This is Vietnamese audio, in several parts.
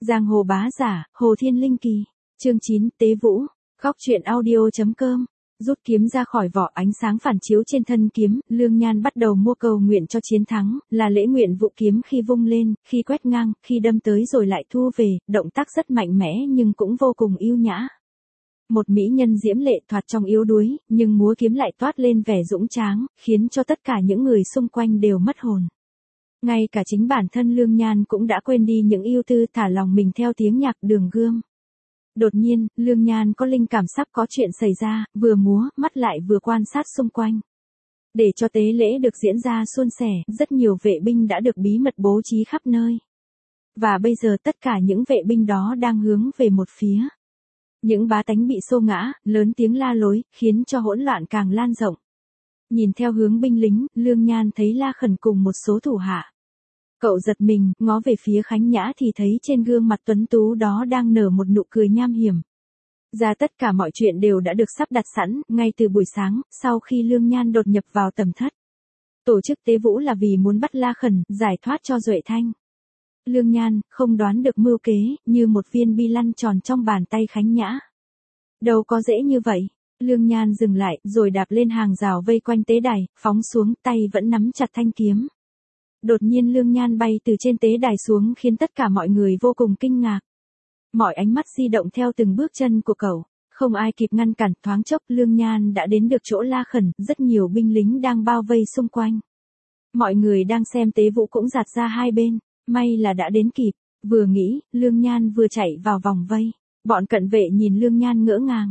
Giang hồ bá giả, Hồ Thiên Linh Kỳ. Chương 9, Tế Vũ. Góc truyện audio.com. Rút kiếm ra khỏi vỏ, ánh sáng phản chiếu trên thân kiếm, Lương Nhan bắt đầu mua cầu nguyện cho chiến thắng, là lễ nguyện vụ kiếm khi vung lên, khi quét ngang, khi đâm tới rồi lại thu về, động tác rất mạnh mẽ nhưng cũng vô cùng yêu nhã. Một mỹ nhân diễm lệ thoạt trong yếu đuối, nhưng múa kiếm lại toát lên vẻ dũng tráng, khiến cho tất cả những người xung quanh đều mất hồn. Ngay cả chính bản thân Lương Nhan cũng đã quên đi những ưu tư, thả lòng mình theo tiếng nhạc Đường Gươm. Đột nhiên, Lương Nhan có linh cảm sắp có chuyện xảy ra, vừa múa, mắt lại vừa quan sát xung quanh. Để cho tế lễ được diễn ra suôn sẻ, rất nhiều vệ binh đã được bí mật bố trí khắp nơi. Và bây giờ tất cả những vệ binh đó đang hướng về một phía. Những bá tánh bị xô ngã, lớn tiếng la lối, khiến cho hỗn loạn càng lan rộng. Nhìn theo hướng binh lính, Lương Nhan thấy La Khẩn cùng một số thủ hạ. Cậu giật mình, ngó về phía Khánh Nhã thì thấy trên gương mặt tuấn tú đó đang nở một nụ cười nham hiểm. Ra tất cả mọi chuyện đều đã được sắp đặt sẵn, ngay từ buổi sáng, sau khi Lương Nhan đột nhập vào tầm thất. Tổ chức tế vũ là vì muốn bắt La Khẩn, giải thoát cho Duệ Thanh. Lương Nhan, không đoán được mưu kế, như một viên bi lăn tròn trong bàn tay Khánh Nhã. Đâu có dễ như vậy. Lương Nhan dừng lại, rồi đạp lên hàng rào vây quanh tế đài, phóng xuống, tay vẫn nắm chặt thanh kiếm. Đột nhiên Lương Nhan bay từ trên tế đài xuống khiến tất cả mọi người vô cùng kinh ngạc. Mọi ánh mắt di động theo từng bước chân của cậu. Không ai kịp ngăn cản, thoáng chốc Lương Nhan đã đến được chỗ La Khẩn, rất nhiều binh lính đang bao vây xung quanh. Mọi người đang xem tế vũ cũng dạt ra hai bên, may là đã đến kịp. Vừa nghĩ, Lương Nhan vừa chạy vào vòng vây. Bọn cận vệ nhìn Lương Nhan ngỡ ngàng.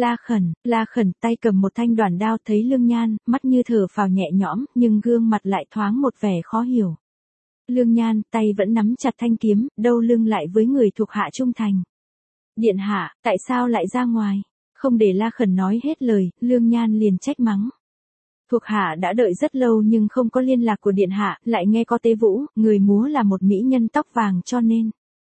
La Khẩn tay cầm một thanh đoản đao, thấy Lương Nhan, mắt như thở phào nhẹ nhõm, nhưng gương mặt lại thoáng một vẻ khó hiểu. Lương Nhan, tay vẫn nắm chặt thanh kiếm, đâu lưng lại với người thuộc hạ trung thành. Điện hạ, tại sao lại ra ngoài? Không để La Khẩn nói hết lời, Lương Nhan liền trách mắng. Thuộc hạ đã đợi rất lâu nhưng không có liên lạc của điện hạ, lại nghe có tế vũ, người múa là một mỹ nhân tóc vàng cho nên.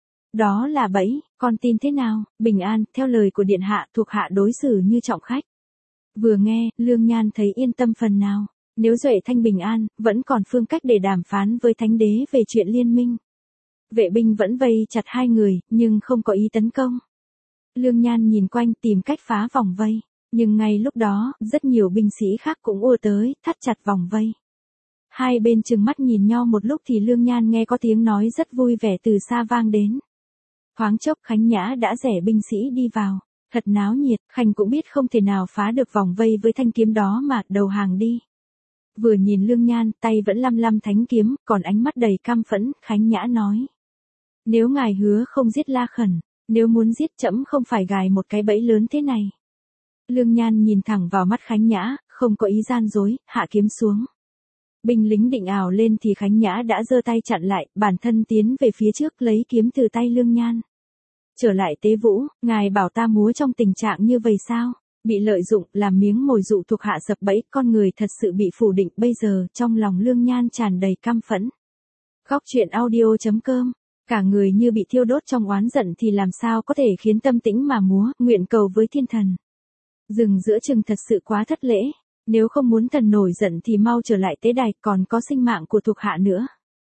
Đó là bẫy, con tin thế nào? Bình an, theo lời của điện hạ, thuộc hạ đối xử như trọng khách. Vừa nghe, Lương Nhan thấy yên tâm phần nào. Nếu Duệ Thanh bình an, vẫn còn phương cách để đàm phán với Thánh Đế về chuyện liên minh. Vệ binh vẫn vây chặt hai người, nhưng không có ý tấn công. Lương Nhan nhìn quanh tìm cách phá vòng vây. Nhưng ngay lúc đó, rất nhiều binh sĩ khác cũng ùa tới, thắt chặt vòng vây. Hai bên trừng mắt nhìn nhau một lúc thì Lương Nhan nghe có tiếng nói rất vui vẻ từ xa vang đến. Thoáng chốc Khánh Nhã đã rẽ binh sĩ đi vào. Thật náo nhiệt, Khanh cũng biết không thể nào phá được vòng vây với thanh kiếm đó mà đầu hàng đi. Vừa nhìn Lương Nhan, tay vẫn lăm lăm thánh kiếm, còn ánh mắt đầy căm phẫn, Khánh Nhã nói. Nếu ngài hứa không giết La Khẩn, nếu muốn giết trẫm không phải gài một cái bẫy lớn thế này. Lương Nhan nhìn thẳng vào mắt Khánh Nhã, không có ý gian dối, hạ kiếm xuống. Binh lính định ảo lên thì Khánh Nhã đã giơ tay chặn lại, bản thân tiến về phía trước lấy kiếm từ tay Lương Nhan. Trở lại tế vũ, ngài bảo ta múa trong tình trạng như vậy sao? Bị lợi dụng, làm miếng mồi dụ thuộc hạ sập bẫy, con người thật sự bị phủ định. Bây giờ, trong lòng Lương Nhan tràn đầy căm phẫn. Góc truyện audio.com. Cả người như bị thiêu đốt trong oán giận thì làm sao có thể khiến tâm tĩnh mà múa, nguyện cầu với thiên thần. Dừng giữa chừng thật sự quá thất lễ. Nếu không muốn thần nổi giận thì mau trở lại tế đài, còn có sinh mạng của thuộc hạ nữa.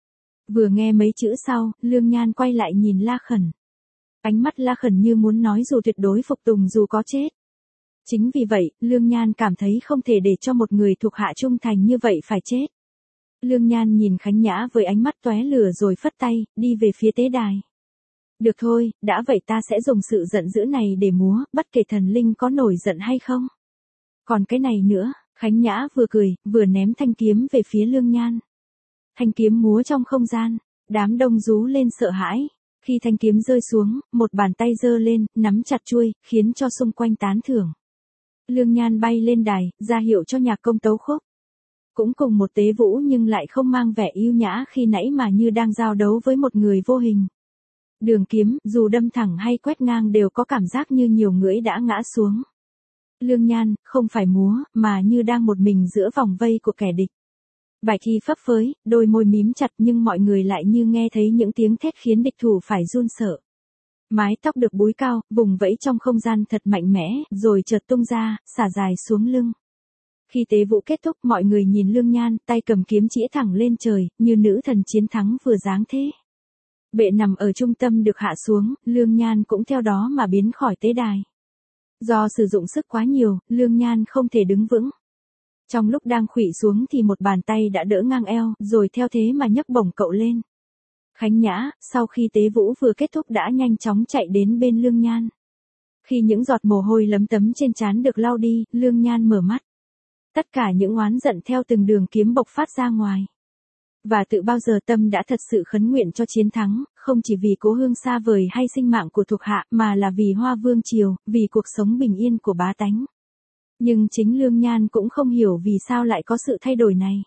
Vừa nghe mấy chữ sau, Lương Nhan quay lại nhìn La Khẩn. Ánh mắt La Khẩn như muốn nói dù tuyệt đối phục tùng dù có chết. Chính vì vậy, Lương Nhan cảm thấy không thể để cho một người thuộc hạ trung thành như vậy phải chết. Lương Nhan nhìn Khánh Nhã với ánh mắt tóe lửa rồi phất tay, đi về phía tế đài. Được thôi, đã vậy ta sẽ dùng sự giận dữ này để múa, bất kể thần linh có nổi giận hay không. Còn cái này nữa, Khánh Nhã vừa cười, vừa ném thanh kiếm về phía Lương Nhan. Thanh kiếm múa trong không gian, đám đông rú lên sợ hãi. Khi thanh kiếm rơi xuống, một bàn tay giơ lên, nắm chặt chuôi, khiến cho xung quanh tán thưởng. Lương Nhan bay lên đài, ra hiệu cho nhạc công tấu khúc. Cũng cùng một tế vũ nhưng lại không mang vẻ yêu nhã khi nãy mà như đang giao đấu với một người vô hình. Đường kiếm, dù đâm thẳng hay quét ngang đều có cảm giác như nhiều người đã ngã xuống. Lương Nhan, không phải múa, mà như đang một mình giữa vòng vây của kẻ địch. Bạch y phấp phới, đôi môi mím chặt nhưng mọi người lại như nghe thấy những tiếng thét khiến địch thủ phải run sợ. Mái tóc được búi cao, vùng vẫy trong không gian thật mạnh mẽ, rồi chợt tung ra, xả dài xuống lưng. Khi tế vũ kết thúc, mọi người nhìn Lương Nhan, tay cầm kiếm chĩa thẳng lên trời, như nữ thần chiến thắng vừa giáng thế. Bệ nằm ở trung tâm được hạ xuống, Lương Nhan cũng theo đó mà biến khỏi tế đài. Do sử dụng sức quá nhiều, Lương Nhan không thể đứng vững. Trong lúc đang khuỵu xuống thì một bàn tay đã đỡ ngang eo, rồi theo thế mà nhấc bổng cậu lên. Khánh Nhã, sau khi tế vũ vừa kết thúc đã nhanh chóng chạy đến bên Lương Nhan. Khi những giọt mồ hôi lấm tấm trên trán được lau đi, Lương Nhan mở mắt. Tất cả những oán giận theo từng đường kiếm bộc phát ra ngoài. Và tự bao giờ tâm đã thật sự khấn nguyện cho chiến thắng, không chỉ vì cố hương xa vời hay sinh mạng của thuộc hạ, mà là vì Hoa Vương Triều, vì cuộc sống bình yên của bá tánh. Nhưng chính Lương Nhan cũng không hiểu vì sao lại có sự thay đổi này.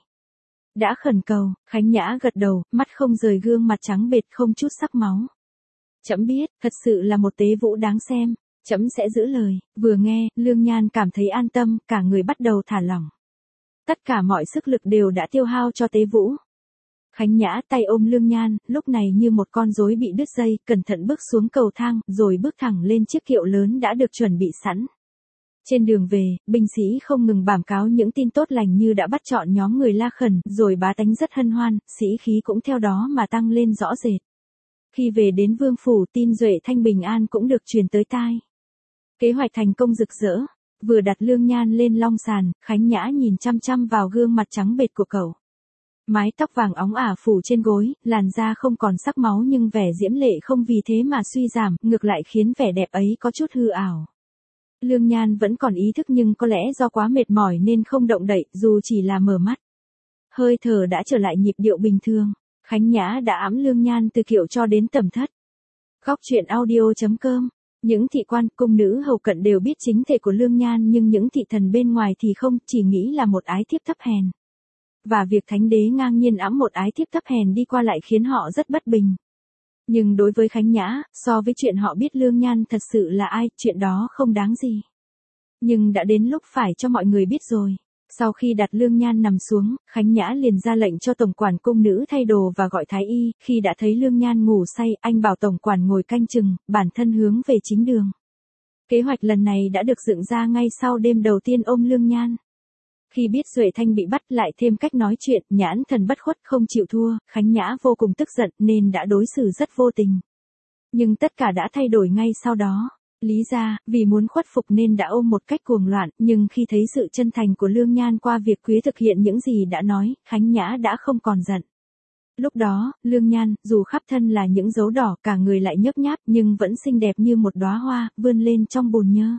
Đã khẩn cầu, Khánh Nhã gật đầu, mắt không rời gương mặt trắng bệch không chút sắc máu. Trẫm biết, thật sự là một tế vũ đáng xem, trẫm sẽ giữ lời. Vừa nghe, Lương Nhan cảm thấy an tâm, cả người bắt đầu thả lỏng. Tất cả mọi sức lực đều đã tiêu hao cho tế vũ. Khánh Nhã tay ôm Lương Nhan, lúc này như một con rối bị đứt dây, cẩn thận bước xuống cầu thang, rồi bước thẳng lên chiếc kiệu lớn đã được chuẩn bị sẵn. Trên đường về, binh sĩ không ngừng bảm cáo những tin tốt lành như đã bắt trọn nhóm người La Khẩn, rồi bá tánh rất hân hoan, sĩ khí cũng theo đó mà tăng lên rõ rệt. Khi về đến Vương Phủ, tin Duệ Thanh bình an cũng được truyền tới tai. Kế hoạch thành công rực rỡ, vừa đặt Lương Nhan lên long sàn, Khánh Nhã nhìn chăm chăm vào gương mặt trắng bệch của cậu. Mái tóc vàng óng ả phủ trên gối, làn da không còn sắc máu nhưng vẻ diễm lệ không vì thế mà suy giảm, ngược lại khiến vẻ đẹp ấy có chút hư ảo. Lương Nhan vẫn còn ý thức nhưng có lẽ do quá mệt mỏi nên không động đậy, dù chỉ là mở mắt. Hơi thở đã trở lại nhịp điệu bình thường, Khánh Nhã đã ẵm Lương Nhan từ kiệu cho đến tẩm thất. Góc truyện audio.com. Những thị quan, cung nữ hầu cận đều biết chính thể của Lương Nhan nhưng những thị thần bên ngoài thì không, chỉ nghĩ là một ái thiếp thấp hèn. Và việc thánh đế ngang nhiên ẵm một ái thiếp thấp hèn đi qua lại khiến họ rất bất bình. Nhưng đối với Khánh Nhã, so với chuyện họ biết Lương Nhan thật sự là ai, chuyện đó không đáng gì. Nhưng đã đến lúc phải cho mọi người biết rồi. Sau khi đặt Lương Nhan nằm xuống, Khánh Nhã liền ra lệnh cho tổng quản cung nữ thay đồ và gọi thái y, khi đã thấy Lương Nhan ngủ say, anh bảo tổng quản ngồi canh chừng, bản thân hướng về chính đường. Kế hoạch lần này đã được dựng ra ngay sau đêm đầu tiên ôm Lương Nhan. Khi biết Duệ Thanh bị bắt lại thêm cách nói chuyện, nhãn thần bất khuất không chịu thua, Khánh Nhã vô cùng tức giận nên đã đối xử rất vô tình. Nhưng tất cả đã thay đổi ngay sau đó. Lý ra, vì muốn khuất phục nên đã ôm một cách cuồng loạn, nhưng khi thấy sự chân thành của Lương Nhan qua việc Quý thực hiện những gì đã nói, Khánh Nhã đã không còn giận. Lúc đó, Lương Nhan, dù khắp thân là những dấu đỏ, cả người lại nhấp nháp nhưng vẫn xinh đẹp như một đóa hoa, vươn lên trong bồn nhơ.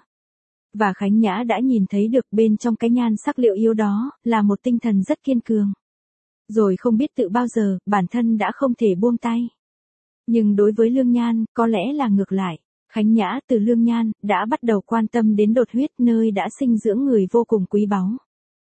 Và Khánh Nhã đã nhìn thấy được bên trong cái nhan sắc liệu yếu đó, là một tinh thần rất kiên cường. Rồi không biết tự bao giờ, bản thân đã không thể buông tay. Nhưng đối với Lương Nhan, có lẽ là ngược lại. Khánh Nhã từ Lương Nhan, đã bắt đầu quan tâm đến đột huyết nơi đã sinh dưỡng người vô cùng quý báu.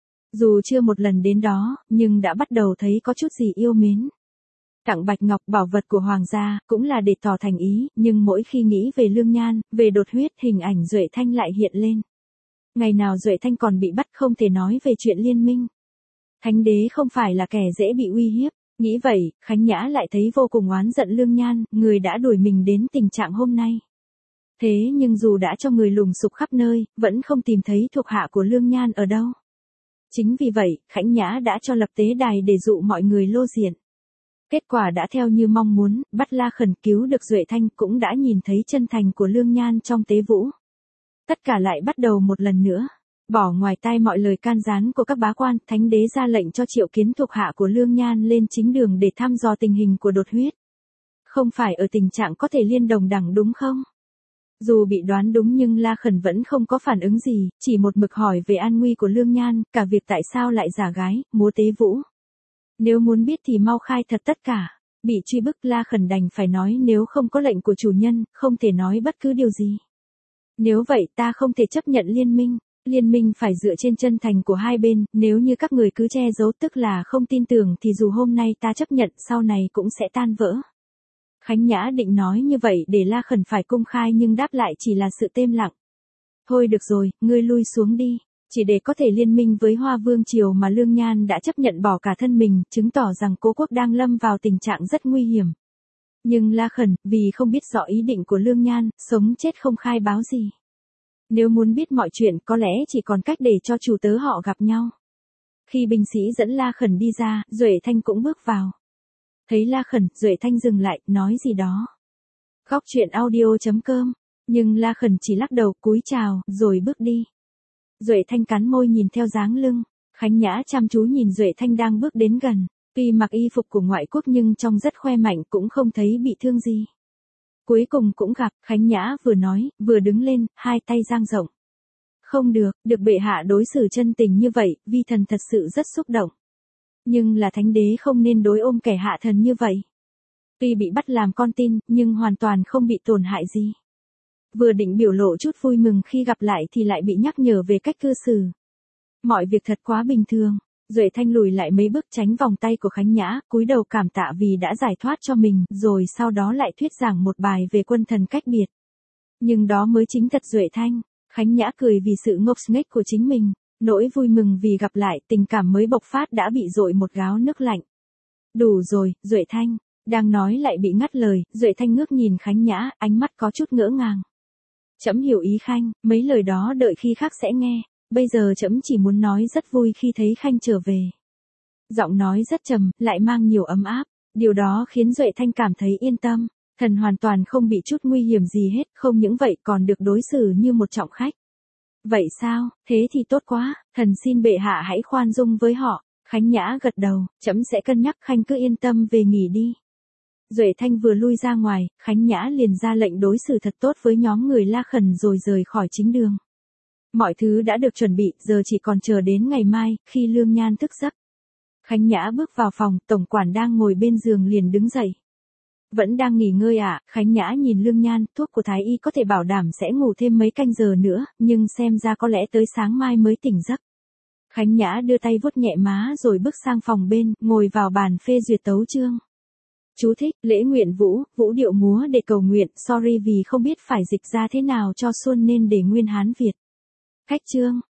Dù chưa một lần đến đó, nhưng đã bắt đầu thấy có chút gì yêu mến. Tặng bạch ngọc bảo vật của hoàng gia, cũng là để tỏ thành ý, nhưng mỗi khi nghĩ về Lương Nhan, về đột huyết, hình ảnh Duệ Thanh lại hiện lên. Ngày nào Duệ Thanh còn bị bắt không thể nói về chuyện liên minh. Thánh đế không phải là kẻ dễ bị uy hiếp. Nghĩ vậy, Khánh Nhã lại thấy vô cùng oán giận Lương Nhan, người đã đuổi mình đến tình trạng hôm nay. Thế nhưng dù đã cho người lùng sục khắp nơi, vẫn không tìm thấy thuộc hạ của Lương Nhan ở đâu. Chính vì vậy, Khánh Nhã đã cho lập tế đài để dụ mọi người lô diện. Kết quả đã theo như mong muốn, bắt La Khẩn cứu được Duệ Thanh, cũng đã nhìn thấy chân thành của Lương Nhan trong tế vũ. Tất cả lại bắt đầu một lần nữa. Bỏ ngoài tai mọi lời can gián của các bá quan, thánh đế ra lệnh cho triệu kiến thuộc hạ của Lương Nhan lên chính đường để thăm dò tình hình của đột huyết. Không phải ở tình trạng có thể liên đồng đẳng đúng không? Dù bị đoán đúng nhưng La Khẩn vẫn không có phản ứng gì, chỉ một mực hỏi về an nguy của Lương Nhan, cả việc tại sao lại giả gái, múa tế vũ. Nếu muốn biết thì mau khai thật tất cả. Bị truy bức La Khẩn đành phải nói nếu không có lệnh của chủ nhân, không thể nói bất cứ điều gì. Nếu vậy ta không thể chấp nhận liên minh. Liên minh phải dựa trên chân thành của hai bên, nếu như các người cứ che giấu tức là không tin tưởng thì dù hôm nay ta chấp nhận sau này cũng sẽ tan vỡ. Khánh Nhã định nói như vậy để La Khẩn phải công khai nhưng đáp lại chỉ là sự têm lặng. Thôi được rồi, ngươi lui xuống đi. Chỉ để có thể liên minh với Hoa Vương Triều mà Lương Nhan đã chấp nhận bỏ cả thân mình, chứng tỏ rằng cố quốc đang lâm vào tình trạng rất nguy hiểm. Nhưng La Khẩn, vì không biết rõ ý định của Lương Nhan, sống chết không khai báo gì. Nếu muốn biết mọi chuyện có lẽ chỉ còn cách để cho chủ tớ họ gặp nhau. Khi binh sĩ dẫn La Khẩn đi ra, Duệ Thanh cũng bước vào. Thấy La Khẩn, Duệ Thanh dừng lại, nói gì đó. Góc chuyện audio.com, nhưng La Khẩn chỉ lắc đầu cúi chào, rồi bước đi. Duệ Thanh cắn môi nhìn theo dáng lưng, Khánh Nhã chăm chú nhìn Duệ Thanh đang bước đến gần, tuy mặc y phục của ngoại quốc nhưng trông rất khoe mạnh cũng không thấy bị thương gì. Cuối cùng cũng gặp, Khánh Nhã vừa nói, vừa đứng lên, hai tay dang rộng. Không được, được bệ hạ đối xử chân tình như vậy, vi thần thật sự rất xúc động. Nhưng là thánh đế không nên đối ôm kẻ hạ thần như vậy. Tuy bị bắt làm con tin, nhưng hoàn toàn không bị tổn hại gì. Vừa định biểu lộ chút vui mừng khi gặp lại thì lại bị nhắc nhở về cách cư xử. Mọi việc thật quá bình thường. Duệ Thanh lùi lại mấy bước tránh vòng tay của Khánh Nhã, cúi đầu cảm tạ vì đã giải thoát cho mình, rồi sau đó lại thuyết giảng một bài về quân thần cách biệt. Nhưng đó mới chính thật Duệ Thanh. Khánh Nhã cười vì sự ngốc nghếch của chính mình, nỗi vui mừng vì gặp lại, tình cảm mới bộc phát đã bị dội một gáo nước lạnh. Đủ rồi, Duệ Thanh. Đang nói lại bị ngắt lời, Duệ Thanh ngước nhìn Khánh Nhã, ánh mắt có chút ngỡ ngàng. Trẫm hiểu ý Khanh, mấy lời đó đợi khi khác sẽ nghe, bây giờ trẫm chỉ muốn nói rất vui khi thấy Khanh trở về. Giọng nói rất trầm, lại mang nhiều ấm áp, điều đó khiến Duệ Thanh cảm thấy yên tâm, thần hoàn toàn không bị chút nguy hiểm gì hết, không những vậy còn được đối xử như một trọng khách. Vậy sao, thế thì tốt quá, thần xin bệ hạ hãy khoan dung với họ. Khánh Nhã gật đầu, trẫm sẽ cân nhắc, Khanh cứ yên tâm về nghỉ đi. Duệ Thanh vừa lui ra ngoài, Khánh Nhã liền ra lệnh đối xử thật tốt với nhóm người La Khẩn rồi rời khỏi chính đường. Mọi thứ đã được chuẩn bị, giờ chỉ còn chờ đến ngày mai, khi Lương Nhan thức giấc. Khánh Nhã bước vào phòng, tổng quản đang ngồi bên giường liền đứng dậy. Vẫn đang nghỉ ngơi à? Khánh Nhã nhìn Lương Nhan, thuốc của Thái Y có thể bảo đảm sẽ ngủ thêm mấy canh giờ nữa, nhưng xem ra có lẽ tới sáng mai mới tỉnh giấc. Khánh Nhã đưa tay vuốt nhẹ má rồi bước sang phòng bên, ngồi vào bàn phê duyệt tấu chương. Chú thích, lễ nguyện vũ, vũ điệu múa để cầu nguyện, sorry vì không biết phải dịch ra thế nào cho xuân nên để nguyên Hán Việt. Cách chương.